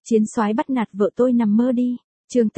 Chiến soái bắt nạt vợ tôi nằm mơ đi. Chương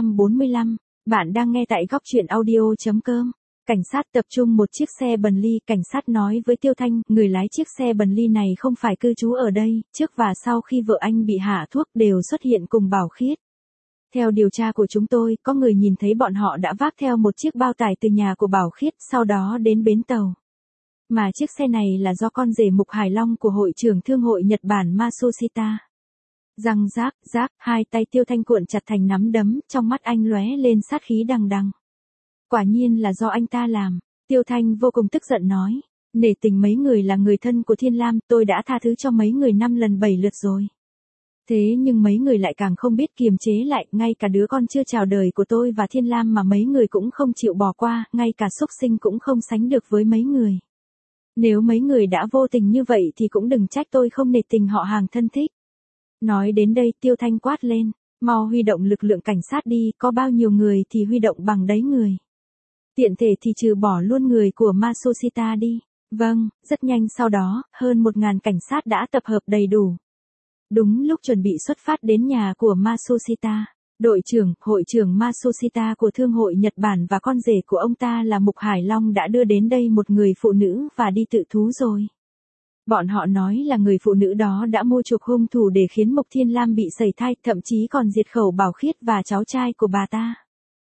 845. Bạn đang nghe tại góc truyện audio.com. Cảnh sát tập trung một chiếc xe Bentley. Cảnh sát nói với Tiêu Thanh, người lái chiếc xe Bentley này không phải cư trú ở đây, trước và sau khi vợ anh bị hạ thuốc đều xuất hiện cùng Bảo Khiết. Theo điều tra của chúng tôi, có người nhìn thấy bọn họ đã vác theo một chiếc bao tải từ nhà của Bảo Khiết, sau đó đến bến tàu. Mà chiếc xe này là do con rể Mục Hải Long của hội trưởng thương hội Nhật Bản Matsushita. Răng rác, hai tay Tiêu Thanh cuộn chặt thành nắm đấm, trong mắt anh lóe lên sát khí đằng đằng. Quả nhiên là do anh ta làm. Tiêu Thanh vô cùng tức giận nói. Nể tình mấy người là người thân của Thiên Lam, tôi đã tha thứ cho mấy người 5 lần 7 lượt rồi. Thế nhưng mấy người lại càng không biết kiềm chế lại, ngay cả đứa con chưa chào đời của tôi và Thiên Lam mà mấy người cũng không chịu bỏ qua, ngay cả súc sinh cũng không sánh được với mấy người. Nếu mấy người đã vô tình như vậy thì cũng đừng trách tôi không nể tình họ hàng thân thích. Nói đến đây Tiêu Thanh quát lên, mau huy động lực lượng cảnh sát đi, có bao nhiêu người thì huy động bằng đấy người. Tiện thể thì trừ bỏ luôn người của Matsushita đi. Vâng, rất nhanh sau đó, hơn 1.000 cảnh sát đã tập hợp đầy đủ. Đúng lúc chuẩn bị xuất phát đến nhà của Matsushita, đội trưởng, hội trưởng Matsushita của Thương hội Nhật Bản và con rể của ông ta là Mục Hải Long đã đưa đến đây một người phụ nữ và đi tự thú rồi. Bọn họ nói là người phụ nữ đó đã mua chuộc hung thủ để khiến Mục Thiên Lam bị sẩy thai, thậm chí còn diệt khẩu Bảo Khiết và cháu trai của bà ta.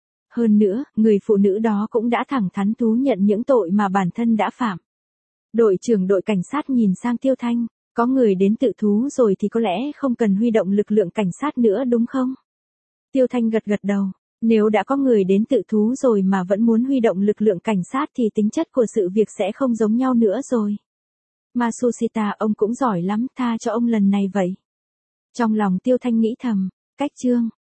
Hơn nữa, người phụ nữ đó cũng đã thẳng thắn thú nhận những tội mà bản thân đã phạm. Đội trưởng đội cảnh sát nhìn sang Tiêu Thanh, có người đến tự thú rồi thì có lẽ không cần huy động lực lượng cảnh sát nữa đúng không? Tiêu Thanh gật đầu, nếu đã có người đến tự thú rồi mà vẫn muốn huy động lực lượng cảnh sát thì tính chất của sự việc sẽ không giống nhau nữa rồi. Matsushita ông cũng giỏi lắm, tha cho ông lần này vậy. Trong lòng Tiêu Thanh nghĩ thầm, cách chương.